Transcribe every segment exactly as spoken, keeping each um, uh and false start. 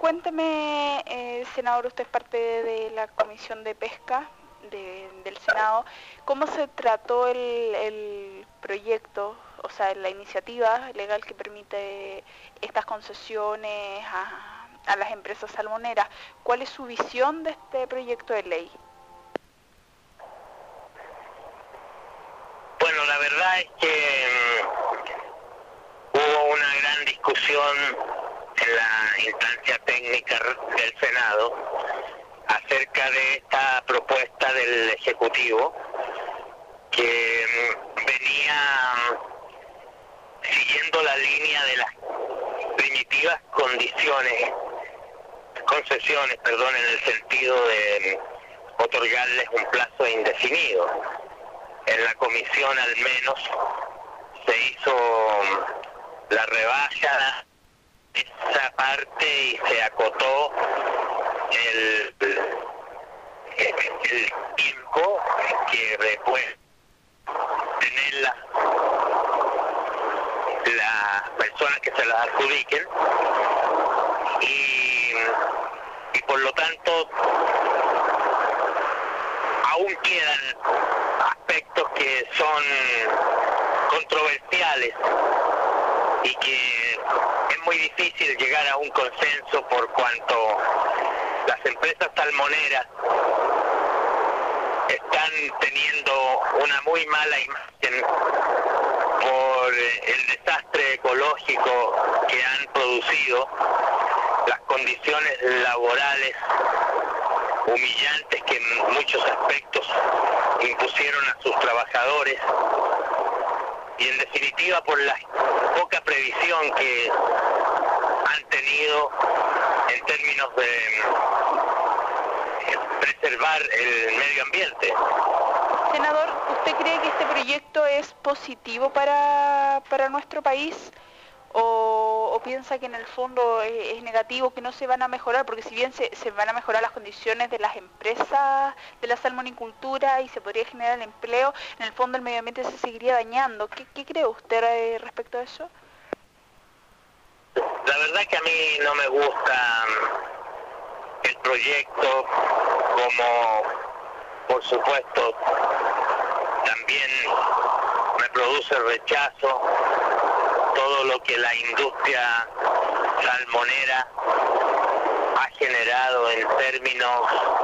Cuénteme, eh, senador, usted es parte de la Comisión de Pesca de, del Senado. ¿Cómo se trató el, el proyecto, o sea, la iniciativa legal que permite estas concesiones a, a las empresas salmoneras? ¿Cuál es su visión de este proyecto de ley? Bueno, la verdad es que um, hubo una gran discusión en la instancia técnica del Senado acerca de esta propuesta del Ejecutivo que um, venía um, siguiendo la línea de las primitivas condiciones, concesiones, perdón, en el sentido de um, otorgarles un plazo indefinido. En la comisión al menos se hizo um, la rebaja esa parte y se acotó el, el, el tiempo que después tener las la personas que se las adjudiquen y, y por lo tanto aún quedan aspectos que son controversiales y que es muy difícil llegar a un consenso por cuanto las empresas salmoneras están teniendo una muy mala imagen por el desastre ecológico que han producido, las condiciones laborales humillantes que en muchos aspectos impusieron a sus trabajadores y en definitiva por la poca previsión que han tenido en términos de preservar el medio ambiente. Senador, ¿usted cree que este proyecto es positivo para, para nuestro país? O, ¿O piensa que en el fondo es, es negativo, que no se van a mejorar? Porque si bien se, se van a mejorar las condiciones de las empresas de la salmonicultura y se podría generar el empleo, en el fondo el medio ambiente se seguiría dañando. ¿Qué, qué cree usted eh, respecto a eso? La verdad que a mí no me gusta el proyecto, como por supuesto también me produce rechazo todo lo que la industria salmonera ha generado en términos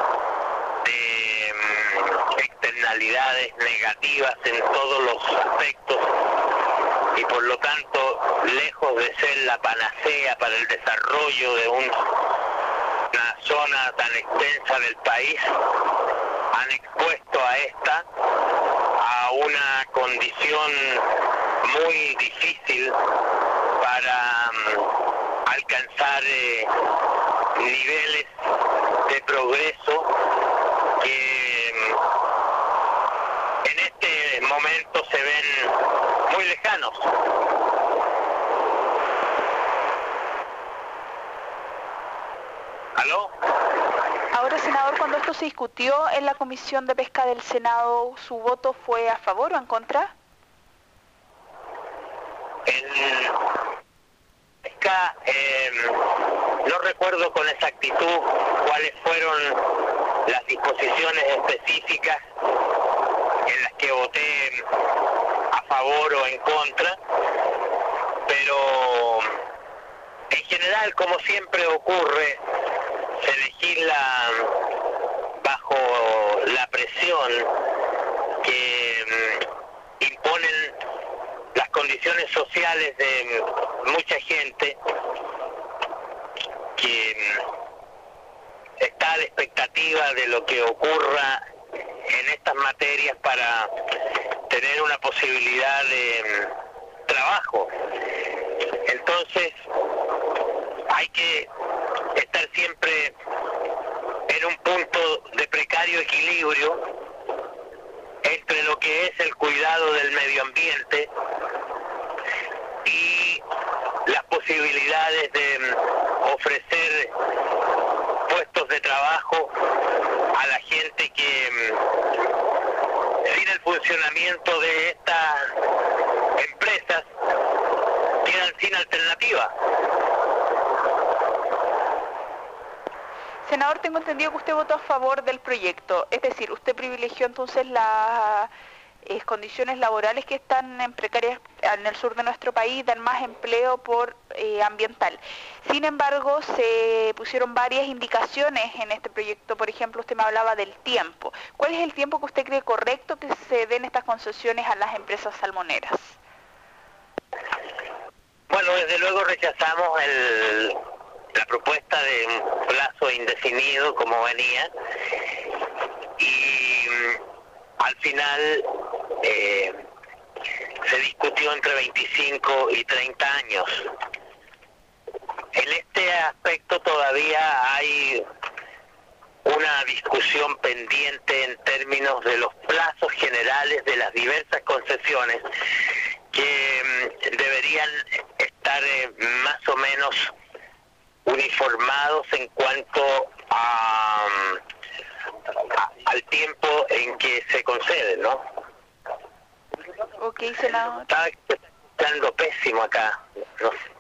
de um, externalidades negativas en todos los aspectos y por lo tanto, lejos de ser la panacea para el desarrollo de un, una zona tan extensa del país, han expuesto a esta a una condición muy difícil para um, alcanzar eh, niveles de progreso que um, en este momento se ven muy lejanos. ¿Aló? Ahora, senador, cuando esto se discutió en la Comisión de Pesca del Senado, ¿su voto fue a favor o en contra? En pesca, eh, no recuerdo con exactitud cuáles fueron las disposiciones específicas en las que voté a favor o en contra, pero en general, como siempre ocurre, se legisla bajo la presión que um, imponen las condiciones sociales de mucha gente que um, está a la expectativa de lo que ocurra en estas materias para tener una posibilidad de um, trabajo. Entonces, hay que estar siempre en un punto de precario equilibrio entre lo que es el cuidado del medio ambiente y las posibilidades de ofrecer puestos de trabajo a la gente que sin el funcionamiento de estas empresas quedan sin alternativa. Senador, tengo entendido que usted votó a favor del proyecto, es decir, usted privilegió entonces las eh, condiciones laborales que están en precarias en el sur de nuestro país, dan más empleo por eh, ambiental. Sin embargo, se pusieron varias indicaciones en este proyecto, por ejemplo, usted me hablaba del tiempo. ¿Cuál es el tiempo que usted cree correcto que se den estas concesiones a las empresas salmoneras? Bueno, desde luego rechazamos el, la propuesta de un plazo indefinido como venía y al final eh, se discutió entre veinticinco y treinta años. En este aspecto todavía hay una discusión pendiente en términos de los plazos generales de las diversas concesiones que mm, deberían estar eh, más o menos uniformados en cuanto a, a, al tiempo en que se conceden, ¿no? Ok, senador. Está escuchando pésimo acá, ¿no?